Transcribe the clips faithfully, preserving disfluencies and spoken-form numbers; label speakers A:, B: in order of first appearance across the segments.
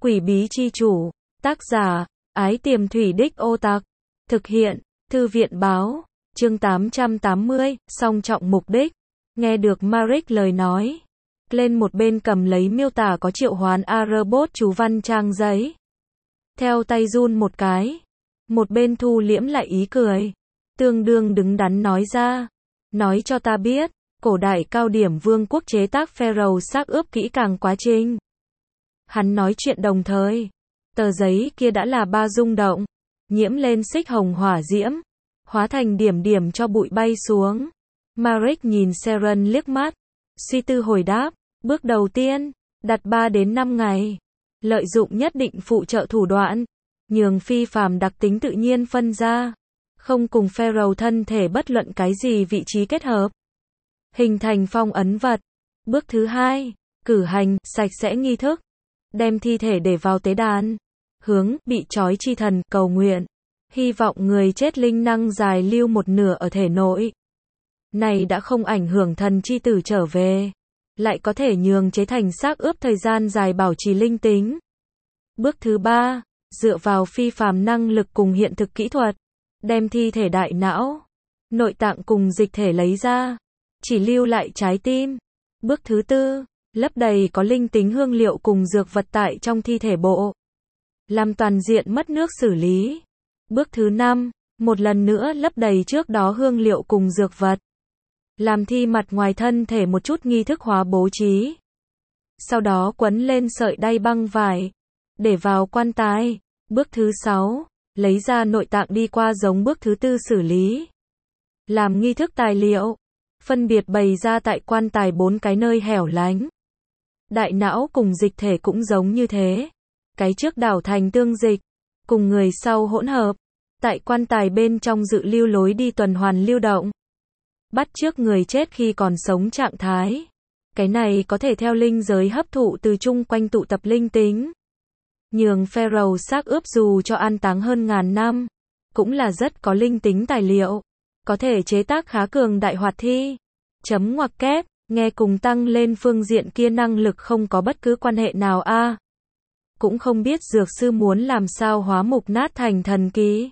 A: Quỷ bí chi chủ. Tác giả, Ái Tiềm Thủy Đích Ô Tặc. Thực hiện, Thư viện báo. Chương tám trăm tám mươi, song trọng mục đích. Nghe được Maric lời nói. Lên một bên cầm lấy miêu tả có triệu hoán A-robot chú văn trang giấy. Theo tay run một cái. Một bên thu liễm lại ý cười. Tương đương đứng đắn nói ra. Nói cho ta biết, cổ đại cao điểm vương quốc chế tác Pharaoh xác ướp kỹ càng quá trình. Hắn nói chuyện đồng thời. Tờ giấy kia đã là ba rung động. Nhiễm lên xích hồng hỏa diễm. Hóa thành điểm điểm cho bụi bay xuống. Maric nhìn Seren liếc mắt. Suy tư hồi đáp. Bước đầu tiên, đặt ba đến năm ngày. Lợi dụng nhất định phụ trợ thủ đoạn. Nhường phi phàm đặc tính tự nhiên phân ra. Không cùng Pharaoh thân thể bất luận cái gì vị trí kết hợp. Hình thành phong ấn vật. Bước thứ hai, cử hành, sạch sẽ nghi thức. Đem thi thể để vào tế đàn. Hướng, bị trói chi thần, cầu nguyện. Hy vọng người chết linh năng dài lưu một nửa ở thể nội. Này đã không ảnh hưởng thần chi tử trở về. Lại có thể nhường chế thành xác ướp thời gian dài bảo trì linh tính. Bước thứ ba, dựa vào phi phàm năng lực cùng hiện thực kỹ thuật. Đem thi thể đại não, nội tạng cùng dịch thể lấy ra. Chỉ lưu lại trái tim. Bước thứ tư, lấp đầy có linh tính hương liệu cùng dược vật tại trong thi thể bộ. Làm toàn diện mất nước xử lý. Bước thứ năm, một lần nữa lấp đầy trước đó hương liệu cùng dược vật. Làm thi mặt ngoài thân thể một chút nghi thức hóa bố trí. Sau đó quấn lên sợi đay băng vải. Để vào quan tài. Bước thứ sáu, lấy ra nội tạng đi qua giống bước thứ tư xử lý. Làm nghi thức tài liệu. Phân biệt bày ra tại quan tài bốn cái nơi hẻo lánh. Đại não cùng dịch thể cũng giống như thế. Cái trước đảo thành tương dịch. Cùng người sau hỗn hợp. Tại quan tài bên trong dự lưu lối đi tuần hoàn lưu động. Bắt chước người chết khi còn sống trạng thái. Cái này có thể theo linh giới hấp thụ từ chung quanh tụ tập linh tính. Nhường Pharaoh xác ướp dù cho an táng hơn ngàn năm. Cũng là rất có linh tính tài liệu. Có thể chế tác khá cường đại hoạt thi. Chấm ngoặc kép, nghe cùng tăng lên phương diện kia năng lực không có bất cứ quan hệ nào a. À, cũng không biết dược sư muốn làm sao hóa mục nát thành thần ký.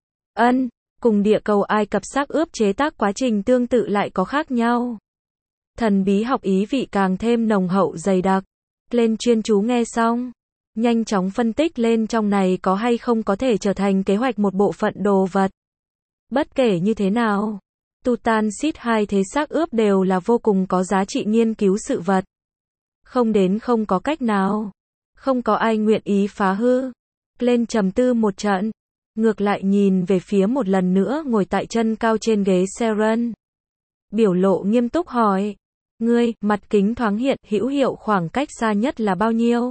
A: Ân, cùng địa cầu Ai Cập xác ướp chế tác quá trình tương tự lại có khác nhau. Thần bí học ý vị càng thêm nồng hậu dày đặc. Lên chuyên chú nghe xong. Nhanh chóng phân tích lên trong này có hay không có thể trở thành kế hoạch một bộ phận đồ vật. Bất kể như thế nào, Tutankhamun hai thế xác ướp đều là vô cùng có giá trị nghiên cứu sự vật. Không đến không có cách nào. Không có ai nguyện ý phá hư. Lên trầm tư một trận. Ngược lại nhìn về phía một lần nữa ngồi tại chân cao trên ghế Seren. Biểu lộ nghiêm túc hỏi. Ngươi, mặt kính thoáng hiện, hữu hiệu khoảng cách xa nhất là bao nhiêu?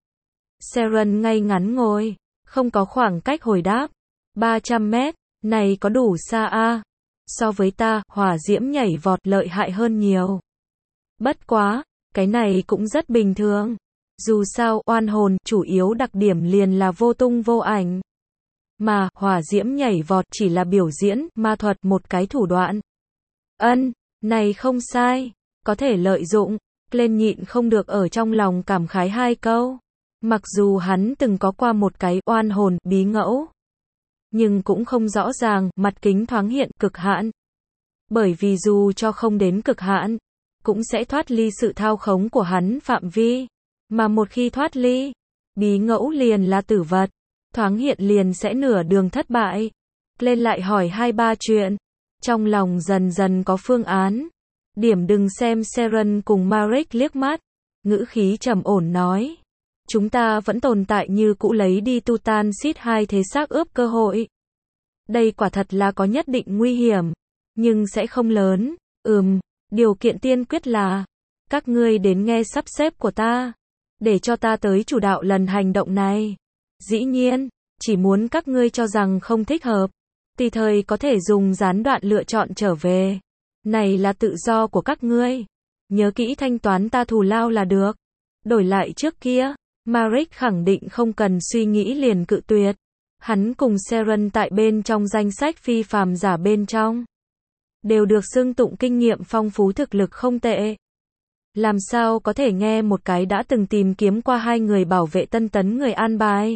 A: Seren ngay ngắn ngồi. Không có khoảng cách hồi đáp. ba trăm mét. Này có đủ xa a? À? So với ta, hỏa diễm nhảy vọt lợi hại hơn nhiều. Bất quá, cái này cũng rất bình thường. Dù sao, oan hồn, chủ yếu đặc điểm liền là vô tung vô ảnh. Mà, hỏa diễm nhảy vọt chỉ là biểu diễn, ma thuật một cái thủ đoạn. Ân, này không sai. Có thể lợi dụng. Lên nhịn không được ở trong lòng cảm khái hai câu. Mặc dù hắn từng có qua một cái oan hồn, bí ngẫu. Nhưng cũng không rõ ràng, mặt kính thoáng hiện, cực hạn. Bởi vì dù cho không đến cực hạn, cũng sẽ thoát ly sự thao khống của hắn phạm vi. Mà một khi thoát ly, bí ngẫu liền là tử vật. Thoáng hiện liền sẽ nửa đường thất bại. Lên lại hỏi hai ba chuyện. Trong lòng dần dần có phương án. Điểm đừng xem Seren cùng Maric liếc mắt. Ngữ khí trầm ổn nói. Chúng ta vẫn tồn tại như cũ lấy đi Tutankhamun hai thế xác ướp cơ hội. Đây quả thật là có nhất định nguy hiểm. Nhưng sẽ không lớn. Ừm, điều kiện tiên quyết là. Các ngươi đến nghe sắp xếp của ta. Để cho ta tới chủ đạo lần hành động này. Dĩ nhiên, chỉ muốn các ngươi cho rằng không thích hợp. Tùy thời có thể dùng gián đoạn lựa chọn trở về. Này là tự do của các ngươi. Nhớ kỹ thanh toán ta thù lao là được. Đổi lại trước kia. Maric khẳng định không cần suy nghĩ liền cự tuyệt. Hắn cùng Seren tại bên trong danh sách phi phàm giả bên trong. Đều được xưng tụng kinh nghiệm phong phú thực lực không tệ. Làm sao có thể nghe một cái đã từng tìm kiếm qua hai người bảo vệ tân tấn người an bài.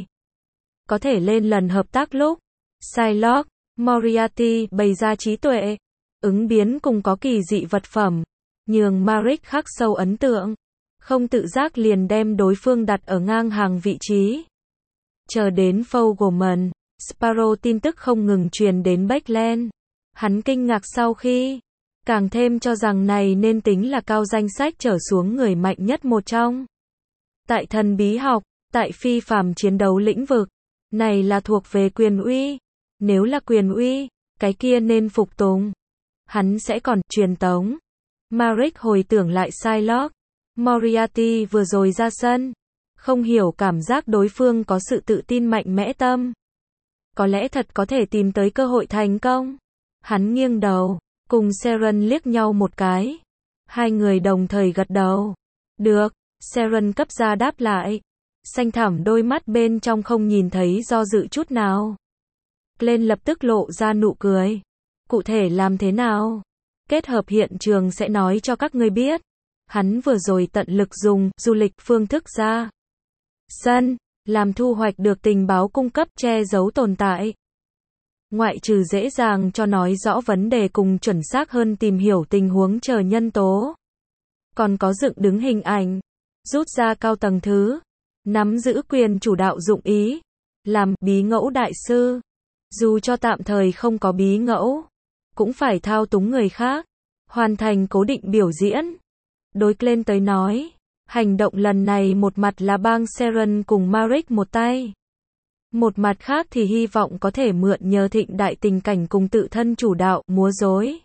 A: Có thể lên lần hợp tác lúc Psylocke, Moriarty bày ra trí tuệ, ứng biến cùng có kỳ dị vật phẩm, nhường Maric khắc sâu ấn tượng. Không tự giác liền đem đối phương đặt ở ngang hàng vị trí. Chờ đến Fogelman, Sparrow tin tức không ngừng truyền đến Backland. Hắn kinh ngạc sau khi càng thêm cho rằng này nên tính là cao danh sách trở xuống người mạnh nhất một trong. Tại thần bí học, tại phi phàm chiến đấu lĩnh vực, này là thuộc về quyền uy. Nếu là quyền uy, cái kia nên phục tùng. Hắn sẽ còn truyền tống. Maric hồi tưởng lại Psylocke, Moriarty vừa rồi ra sân, không hiểu cảm giác đối phương có sự tự tin mạnh mẽ tâm. Có lẽ thật có thể tìm tới cơ hội thành công. Hắn nghiêng đầu, cùng Seren liếc nhau một cái. Hai người đồng thời gật đầu. Được, Seren cấp ra đáp lại. Xanh thẳm đôi mắt bên trong không nhìn thấy do dự chút nào. Glenn lập tức lộ ra nụ cười. Cụ thể làm thế nào? Kết hợp hiện trường sẽ nói cho các ngươi biết. Hắn vừa rồi tận lực dùng du lịch phương thức ra sân, làm thu hoạch được tình báo cung cấp che giấu tồn tại. Ngoại trừ dễ dàng cho nói rõ vấn đề cùng chuẩn xác hơn tìm hiểu tình huống chờ nhân tố. Còn có dựng đứng hình ảnh, rút ra cao tầng thứ, nắm giữ quyền chủ đạo dụng ý, làm bí ngẫu đại sư. Dù cho tạm thời không có bí ngẫu, cũng phải thao túng người khác, hoàn thành cố định biểu diễn. Đối Glenn tới nói, hành động lần này một mặt là bang Seren cùng Maric một tay. Một mặt khác thì hy vọng có thể mượn nhờ thịnh đại tình cảnh cùng tự thân chủ đạo, múa rối.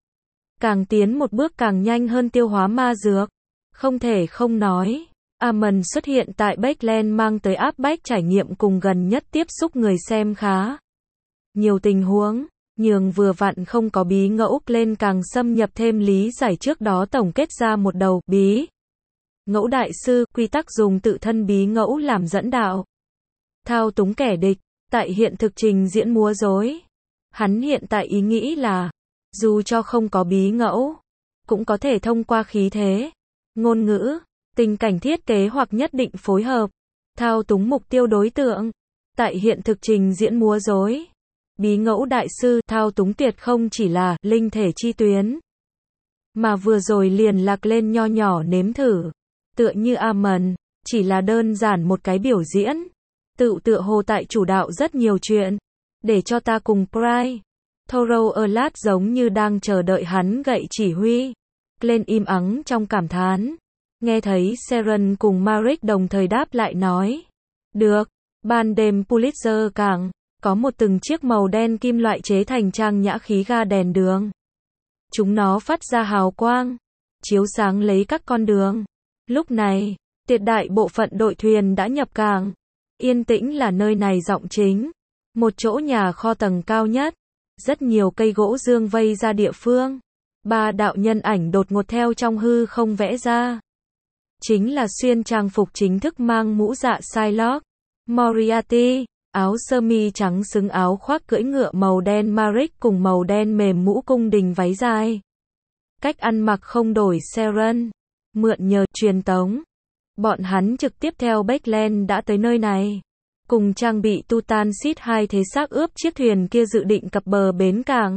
A: Càng tiến một bước càng nhanh hơn tiêu hóa ma dược. Không thể không nói, Amon xuất hiện tại Backland mang tới áp bách trải nghiệm cùng gần nhất tiếp xúc người xem khá nhiều tình huống, nhường vừa vặn không có bí ngẫu lên càng xâm nhập thêm lý giải trước đó tổng kết ra một đầu bí ngẫu đại sư, quy tắc dùng tự thân bí ngẫu làm dẫn đạo. Thao túng kẻ địch, tại hiện thực trình diễn múa rối. Hắn hiện tại ý nghĩ là, dù cho không có bí ngẫu, cũng có thể thông qua khí thế, ngôn ngữ, tình cảnh thiết kế hoặc nhất định phối hợp, thao túng mục tiêu đối tượng. Tại hiện thực trình diễn múa rối, bí ngẫu đại sư thao túng tuyệt không chỉ là linh thể chi tuyến, mà vừa rồi liền lạc lên nho nhỏ nếm thử, tựa như Amon, chỉ là đơn giản một cái biểu diễn. Tự tựa hồ tại chủ đạo rất nhiều chuyện, để cho ta cùng Pride, Thorough Erlat giống như đang chờ đợi hắn gậy chỉ huy. Glenn im ắng trong cảm thán, nghe thấy Seren cùng Maric đồng thời đáp lại nói. Được, ban đêm Pulitzer cảng, có một từng chiếc màu đen kim loại chế thành trang nhã khí ga đèn đường. Chúng nó phát ra hào quang, chiếu sáng lấy các con đường. Lúc này, tuyệt đại bộ phận đội thuyền đã nhập cảng. Yên tĩnh là nơi này giọng chính. Một chỗ nhà kho tầng cao nhất. Rất nhiều cây gỗ dương vây ra địa phương. Ba đạo nhân ảnh đột ngột theo trong hư không vẽ ra. Chính là xuyên trang phục chính thức mang mũ dạ Psylocke, Moriarty, áo sơ mi trắng xứng áo khoác cưỡi ngựa màu đen Maric cùng màu đen mềm mũ cung đình váy dài. Cách ăn mặc không đổi Seren. Mượn nhờ truyền tống. Bọn hắn trực tiếp theo Backland đã tới nơi này. Cùng trang bị Tutansit hai thế xác ướp chiếc thuyền kia dự định cập bờ bến cảng.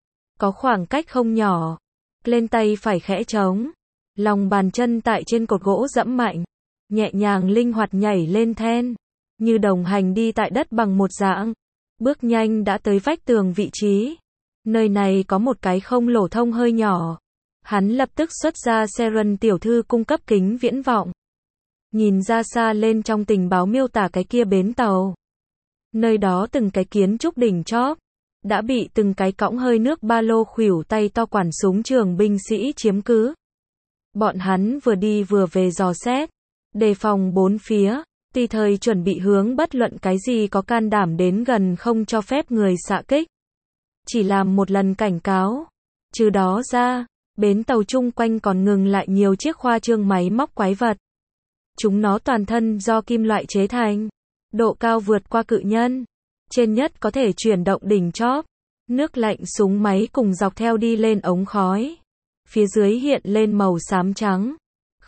A: Có khoảng cách không nhỏ. Lên tay phải khẽ trống. Lòng bàn chân tại trên cột gỗ dẫm mạnh. Nhẹ nhàng linh hoạt nhảy lên then. Như đồng hành đi tại đất bằng một dạng. Bước nhanh đã tới vách tường vị trí. Nơi này có một cái không lỗ thông hơi nhỏ. Hắn lập tức xuất ra Seren tiểu thư cung cấp kính viễn vọng. Nhìn ra xa lên trong tình báo miêu tả cái kia bến tàu. Nơi đó từng cái kiến trúc đỉnh chóp, đã bị từng cái cõng hơi nước ba lô khuỷu tay to quản súng trường binh sĩ chiếm cứ. Bọn hắn vừa đi vừa về dò xét, đề phòng bốn phía, tùy thời chuẩn bị hướng bất luận cái gì có can đảm đến gần không cho phép người xạ kích. Chỉ làm một lần cảnh cáo. Trừ đó ra, bến tàu chung quanh còn ngừng lại nhiều chiếc khoa trương máy móc quái vật. Chúng nó toàn thân do kim loại chế thành, độ cao vượt qua cự nhân. Trên nhất có thể chuyển động đỉnh chóp, nước lạnh súng máy cùng dọc theo đi lên ống khói. Phía dưới hiện lên màu xám trắng,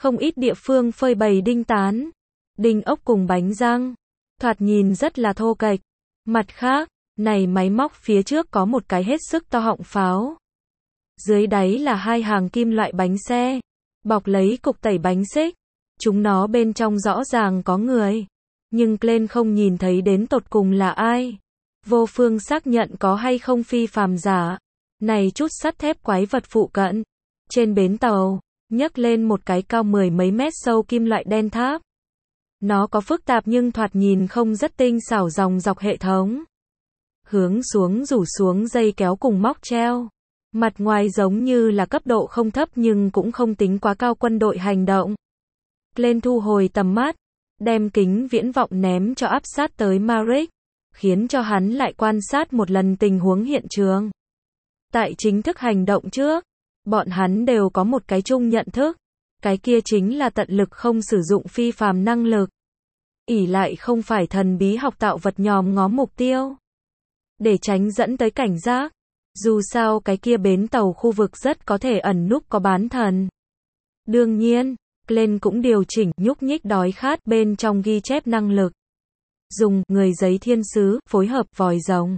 A: Không ít địa phương phơi bày đinh tán, đinh ốc cùng bánh răng, thoạt nhìn rất là thô kệch. Mặt khác, này máy móc phía trước có một cái hết sức to họng pháo. Dưới đáy là hai hàng kim loại bánh xe, bọc lấy cục tẩy bánh xích. Chúng nó bên trong rõ ràng có người, nhưng Glenn không nhìn thấy đến tột cùng là ai. Vô phương xác nhận có hay không phi phàm giả. Này chút sắt thép quái vật phụ cận. Trên bến tàu, nhấc lên một cái cao mười mấy mét sâu kim loại đen tháp. Nó có phức tạp nhưng thoạt nhìn không rất tinh xảo dòng dọc hệ thống. Hướng xuống rủ xuống dây kéo cùng móc treo. Mặt ngoài giống như là cấp độ không thấp nhưng cũng không tính quá cao quân đội hành động. Glenn thu hồi tầm mắt, đem kính viễn vọng ném cho áp sát tới Maric, khiến cho hắn lại quan sát một lần tình huống hiện trường. Tại chính thức hành động trước, bọn hắn đều có một cái chung nhận thức, cái kia chính là tận lực không sử dụng phi phàm năng lực. Ỷ lại không phải thần bí học tạo vật nhòm ngó mục tiêu, để tránh dẫn tới cảnh giác. Dù sao cái kia bến tàu khu vực rất có thể ẩn núp có bán thần. Đương nhiên, Glenn cũng điều chỉnh nhúc nhích đói khát bên trong ghi chép năng lực. Dùng người giấy thiên sứ phối hợp vòi rồng,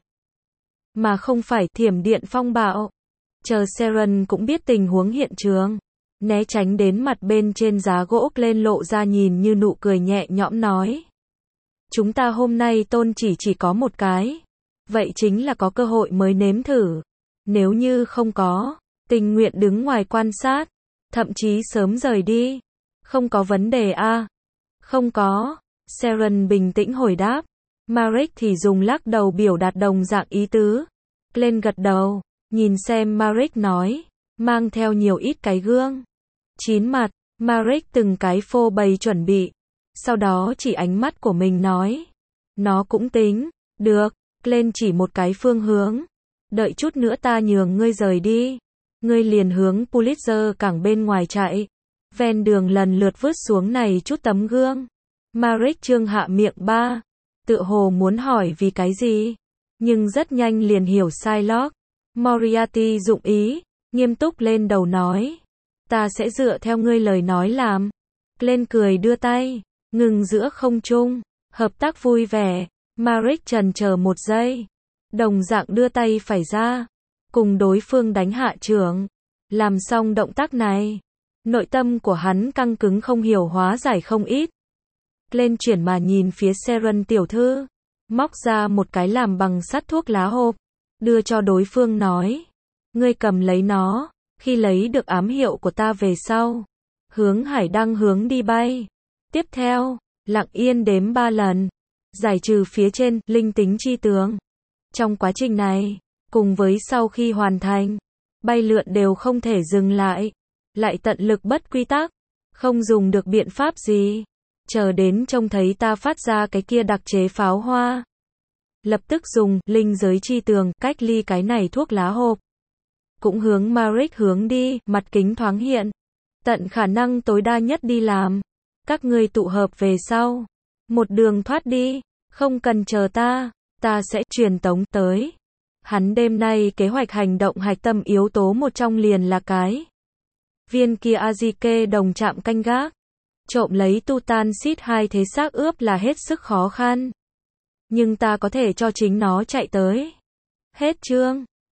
A: mà không phải thiểm điện phong bạo. Chờ Sharon cũng biết tình huống hiện trường, né tránh đến mặt bên trên giá gỗ. Glenn lộ ra nhìn như nụ cười nhẹ nhõm nói: chúng ta hôm nay tôn chỉ chỉ có một cái. Vậy chính là có cơ hội mới nếm thử. Nếu như không có, tình nguyện đứng ngoài quan sát, thậm chí sớm rời đi. Không có vấn đề a. À? Không có. Sharon bình tĩnh hồi đáp. Maric thì dùng lắc đầu biểu đạt đồng dạng ý tứ. Glenn gật đầu, nhìn xem Maric nói, mang theo nhiều ít cái gương. Chín mặt, Maric từng cái phô bày chuẩn bị. Sau đó chỉ ánh mắt của mình nói, nó cũng tính, được. Glenn chỉ một cái phương hướng. Đợi chút nữa ta nhường ngươi rời đi. Ngươi liền hướng Pulitzer cảng bên ngoài chạy. Ven đường lần lượt vứt xuống này chút tấm gương. Maric trương hạ miệng ba. Tự hồ muốn hỏi vì cái gì. Nhưng rất nhanh liền hiểu Psylocke. Moriarty dụng ý. Nghiêm túc lên đầu nói. Ta sẽ dựa theo ngươi lời nói làm. Glenn cười đưa tay. Ngừng giữa không trung. Hợp tác vui vẻ. Maric chần chờ một giây. Đồng dạng đưa tay phải ra. Cùng đối phương đánh hạ trưởng. Làm xong động tác này. Nội tâm của hắn căng cứng không hiểu hóa giải không ít. Glenn chuyển mà nhìn phía Sharon tiểu thư. Móc ra một cái làm bằng sắt thuốc lá hộp. Đưa cho đối phương nói. Ngươi cầm lấy nó. Khi lấy được ám hiệu của ta về sau. Hướng hải đăng hướng đi bay. Tiếp theo, lặng yên đếm ba lần. Giải trừ phía trên, linh tính chi tướng. Trong quá trình này, cùng với sau khi hoàn thành, bay lượn đều không thể dừng lại. Lại tận lực bất quy tắc. Không dùng được biện pháp gì. Chờ đến trông thấy ta phát ra cái kia đặc chế pháo hoa. Lập tức dùng linh giới chi tường cách ly cái này thuốc lá hộp. Cũng hướng Maric hướng đi, mặt kính thoáng hiện. Tận khả năng tối đa nhất đi làm. Các ngươi tụ hợp về sau. Một đường thoát đi. Không cần chờ ta. Ta sẽ truyền tống tới. Hắn đêm nay kế hoạch hành động hạch tâm yếu tố một trong liền là cái viên kia Azike đồng chạm canh gác. Trộm lấy Tutan Xít hai thế xác ướp là hết sức khó khăn. Nhưng ta có thể cho chính nó chạy tới. Hết chương.